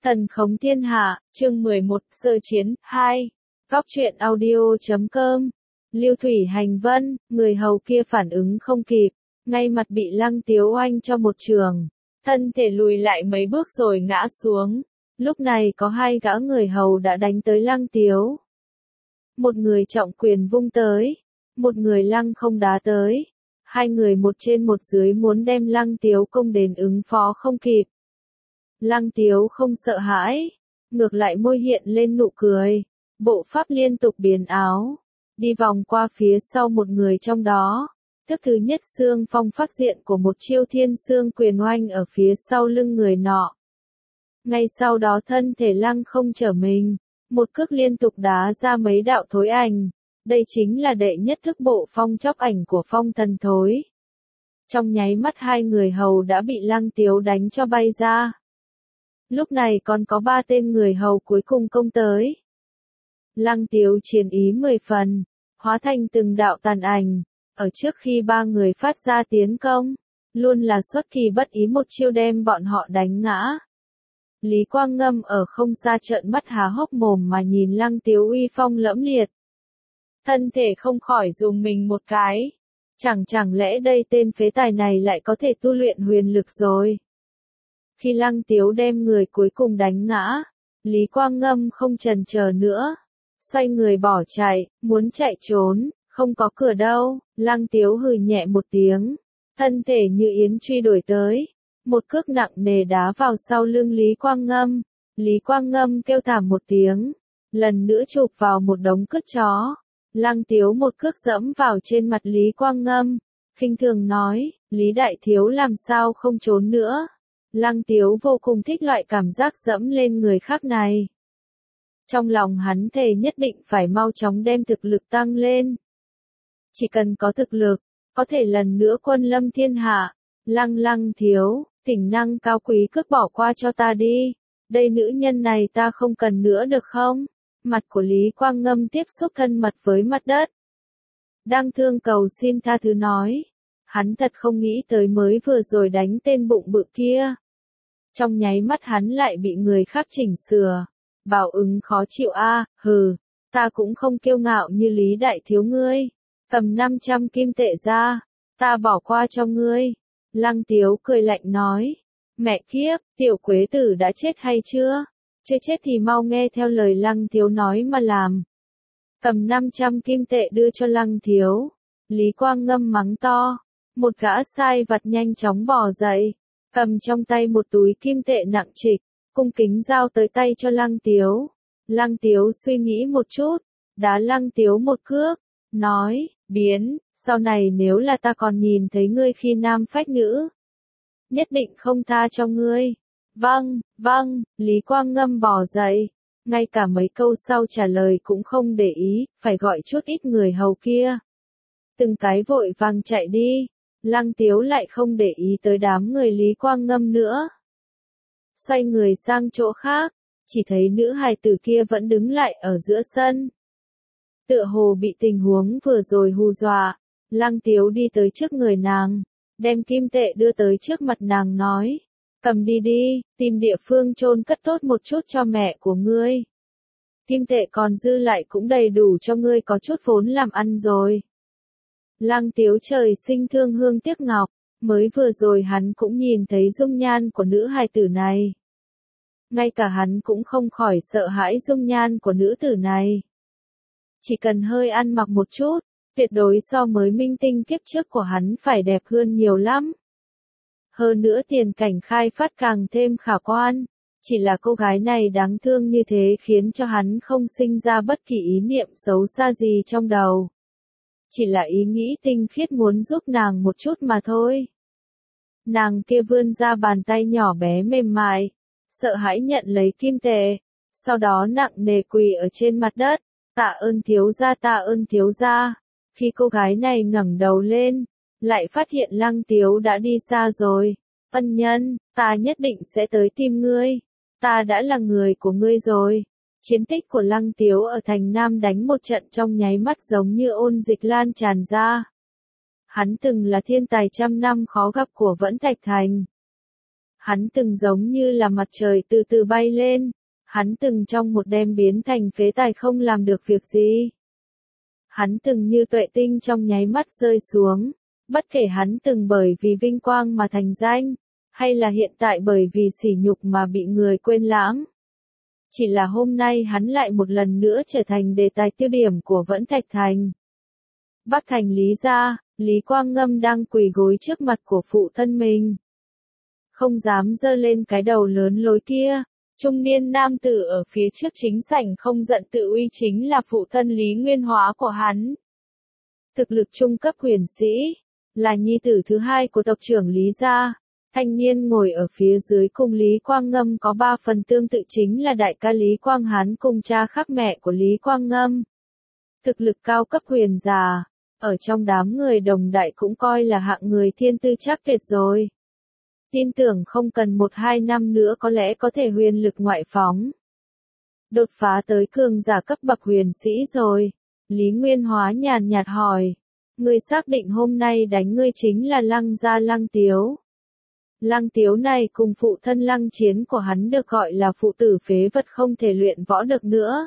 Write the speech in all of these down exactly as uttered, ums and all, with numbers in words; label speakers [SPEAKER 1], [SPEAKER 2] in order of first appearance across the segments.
[SPEAKER 1] Thần khống thiên hạ, chương mười một, sơ chiến, hai. Góc truyện audio chấm com. Lưu Thủy Hành Vân, người hầu kia phản ứng không kịp, ngay mặt bị Lăng Tiếu oanh cho một trường. Thân thể lùi lại mấy bước rồi ngã xuống. Lúc này có hai gã người hầu đã đánh tới Lăng Tiếu. Một người trọng quyền vung tới, một người lăng không đá tới. Hai người một trên một dưới muốn đem Lăng Tiếu công đến ứng phó không kịp. Lăng Tiếu không sợ hãi, ngược lại môi hiện lên nụ cười, bộ pháp liên tục biến áo, đi vòng qua phía sau một người trong đó, thức thứ nhất xương phong phát diện của một chiêu thiên xương quyền oanh ở phía sau lưng người nọ. Ngay sau đó thân thể lăng không trở mình, một cước liên tục đá ra mấy đạo thối ảnh, đây chính là đệ nhất thức bộ phong chóc ảnh của phong thần thối. Trong nháy mắt hai người hầu đã bị Lăng Tiếu đánh cho bay ra. Lúc này còn có ba tên người hầu cuối cùng công tới. Lăng Tiếu chiến ý mười phần, hóa thành từng đạo tàn ảnh, ở trước khi ba người phát ra tiến công, luôn là xuất kỳ bất ý một chiêu đem bọn họ đánh ngã. Lý Quang Ngâm ở không xa trợn mắt há hốc mồm mà nhìn Lăng Tiếu uy phong lẫm liệt. Thân thể không khỏi dùng mình một cái, chẳng chẳng lẽ đây tên phế tài này lại có thể tu luyện huyền lực rồi. Khi Lăng Tiếu đem người cuối cùng đánh ngã, Lý Quang Ngâm không chần chờ nữa, xoay người bỏ chạy, muốn chạy trốn, không có cửa đâu. Lăng Tiếu hừ nhẹ một tiếng, thân thể như yến truy đuổi tới, một cước nặng nề đá vào sau lưng Lý Quang Ngâm. Lý Quang Ngâm kêu thảm một tiếng, lần nữa chụp vào một đống cứt chó. Lăng Tiếu một cước dẫm vào trên mặt Lý Quang Ngâm, khinh thường nói, Lý Đại Thiếu làm sao không trốn nữa. Lăng Tiếu vô cùng thích loại cảm giác dẫm lên người khác này. Trong lòng hắn thề nhất định phải mau chóng đem thực lực tăng lên. Chỉ cần có thực lực, có thể lần nữa quân lâm thiên hạ. Lăng Lăng Thiếu, tỉnh năng cao quý cước bỏ qua cho ta đi. Đây nữ nhân này ta không cần nữa được không? Mặt của Lý Quang Ngâm tiếp xúc thân mật với mặt đất. Đang thương cầu xin tha thứ nói. Hắn thật không nghĩ tới mới vừa rồi đánh tên bụng bự kia. Trong nháy mắt hắn lại bị người khác chỉnh sửa. Bảo ứng khó chịu a, à, hừ, ta cũng không kiêu ngạo như Lý Đại Thiếu ngươi. Cầm năm trăm kim tệ ra, ta bỏ qua cho ngươi. Lăng Tiếu cười lạnh nói. Mẹ kiếp, tiểu quế tử đã chết hay chưa? Chưa chết thì mau nghe theo lời Lăng Tiếu nói mà làm. Cầm năm trăm kim tệ đưa cho Lăng Tiếu. Lý Quang Ngâm mắng to. Một gã sai vặt nhanh chóng bò dậy, cầm trong tay một túi kim tệ nặng trịch, cung kính giao tới tay cho Lăng Tiếu. Lăng Tiếu suy nghĩ một chút, đá Lăng Tiếu một cước, nói, biến, sau này nếu là ta còn nhìn thấy ngươi khi nam phách nữ, nhất định không tha cho ngươi. Vâng, vâng, Lý Quang Ngâm bò dậy, ngay cả mấy câu sau trả lời cũng không để ý, phải gọi chút ít người hầu kia. Từng cái vội vàng chạy đi. Lăng Tiếu lại không để ý tới đám người Lý Quang Ngâm nữa. Xoay người sang chỗ khác, chỉ thấy nữ hài tử kia vẫn đứng lại ở giữa sân. Tựa hồ bị tình huống vừa rồi hù dọa, Lăng Tiếu đi tới trước người nàng, đem kim tệ đưa tới trước mặt nàng nói, cầm đi đi, tìm địa phương chôn cất tốt một chút cho mẹ của ngươi. Kim tệ còn dư lại cũng đầy đủ cho ngươi có chút vốn làm ăn rồi. Lăng Tiếu trời sinh thương hương tiếc ngọc, mới vừa rồi hắn cũng nhìn thấy dung nhan của nữ hài tử này. Ngay cả hắn cũng không khỏi sợ hãi dung nhan của nữ tử này. Chỉ cần hơi ăn mặc một chút, tuyệt đối so với minh tinh kiếp trước của hắn phải đẹp hơn nhiều lắm. Hơn nữa tiền cảnh khai phát càng thêm khả quan, chỉ là cô gái này đáng thương như thế khiến cho hắn không sinh ra bất kỳ ý niệm xấu xa gì trong đầu. Chỉ là ý nghĩ tinh khiết muốn giúp nàng một chút mà thôi. Nàng kia vươn ra bàn tay nhỏ bé mềm mại, sợ hãi nhận lấy kim tệ, sau đó nặng nề quỳ ở trên mặt đất, tạ ơn thiếu gia tạ ơn thiếu gia. Khi cô gái này ngẩng đầu lên, lại phát hiện Lăng Tiếu đã đi xa rồi. Ân nhân, ta nhất định sẽ tới tìm ngươi, ta đã là người của ngươi rồi. Chiến tích của Lăng Tiếu ở thành Nam đánh một trận trong nháy mắt giống như ôn dịch lan tràn ra. Hắn từng là thiên tài trăm năm khó gặp của Vẫn Thạch Thành. Hắn từng giống như là mặt trời từ từ bay lên. Hắn từng trong một đêm biến thành phế tài không làm được việc gì. Hắn từng như tuệ tinh trong nháy mắt rơi xuống. Bất kể hắn từng bởi vì vinh quang mà thành danh, hay là hiện tại bởi vì sỉ nhục mà bị người quên lãng. Chỉ là hôm nay hắn lại một lần nữa trở thành đề tài tiêu điểm của Vẫn Thạch Thành. Bắc thành Lý gia, Lý Quang Ngâm đang quỳ gối trước mặt của phụ thân mình. Không dám giơ lên cái đầu lớn lối kia. Trung niên nam tử ở phía trước chính sảnh không giận tự uy chính là phụ thân Lý Nguyên Hóa của hắn. Thực lực trung cấp huyền sĩ, là nhi tử thứ hai của tộc trưởng Lý gia. Thanh niên ngồi ở phía dưới cùng Lý Quang Ngâm có ba phần tương tự chính là đại ca Lý Quang Hán cùng cha khác mẹ của Lý Quang Ngâm. Thực lực cao cấp huyền già, ở trong đám người đồng đại cũng coi là hạng người thiên tư chắc tuyệt rồi. Tin tưởng không cần một hai năm nữa có lẽ có thể huyền lực ngoại phóng. Đột phá tới cường giả cấp bậc huyền sĩ rồi. Lý Nguyên Hóa nhàn nhạt hỏi. Ngươi xác định hôm nay đánh ngươi chính là Lăng gia Lăng Tiếu. Lăng Tiếu này cùng phụ thân Lăng Chiến của hắn được gọi là phụ tử phế vật không thể luyện võ được nữa.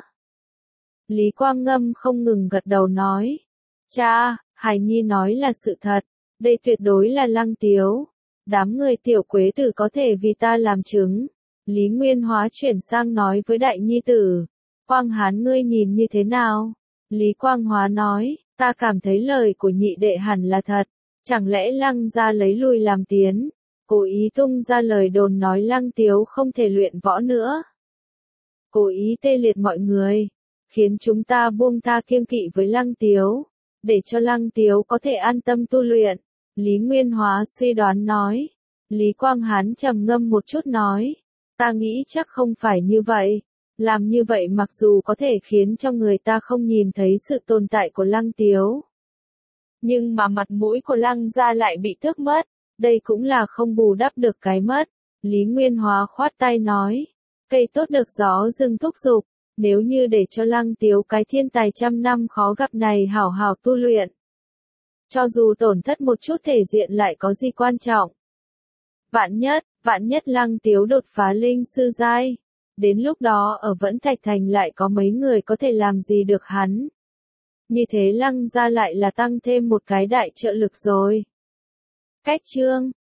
[SPEAKER 1] Lý Quang Ngâm không ngừng gật đầu nói. Cha, Hải Nhi nói là sự thật. Đây tuyệt đối là Lăng Tiếu. Đám người tiểu quế tử có thể vì ta làm chứng. Lý Nguyên Hóa chuyển sang nói với đại nhi tử. Quang Hán ngươi nhìn như thế nào? Lý Quang Hóa nói, ta cảm thấy lời của nhị đệ hẳn là thật. Chẳng lẽ Lăng gia lấy lui làm tiến? Cố ý tung ra lời đồn nói Lăng Tiếu không thể luyện võ nữa. Cố ý tê liệt mọi người. Khiến chúng ta buông tha kiêng kỵ với Lăng Tiếu. Để cho Lăng Tiếu có thể an tâm tu luyện. Lý Nguyên Hóa suy đoán nói. Lý Quang Hán trầm ngâm một chút nói. Ta nghĩ chắc không phải như vậy. Làm như vậy mặc dù có thể khiến cho người ta không nhìn thấy sự tồn tại của Lăng Tiếu. Nhưng mà mặt mũi của Lăng gia lại bị tước mất. Đây cũng là không bù đắp được cái mất. Lý Nguyên Hóa khoát tay nói. Cây tốt được gió rừng thúc giục. Nếu như để cho Lăng Tiếu cái thiên tài trăm năm khó gặp này hảo hảo tu luyện. Cho dù tổn thất một chút thể diện lại có gì quan trọng. Vạn nhất, vạn nhất Lăng Tiếu đột phá linh sư giai. Đến lúc đó ở Vẫn Thạch Thành lại có mấy người có thể làm gì được hắn. Như thế Lăng gia lại là tăng thêm một cái đại trợ lực rồi. Cách chương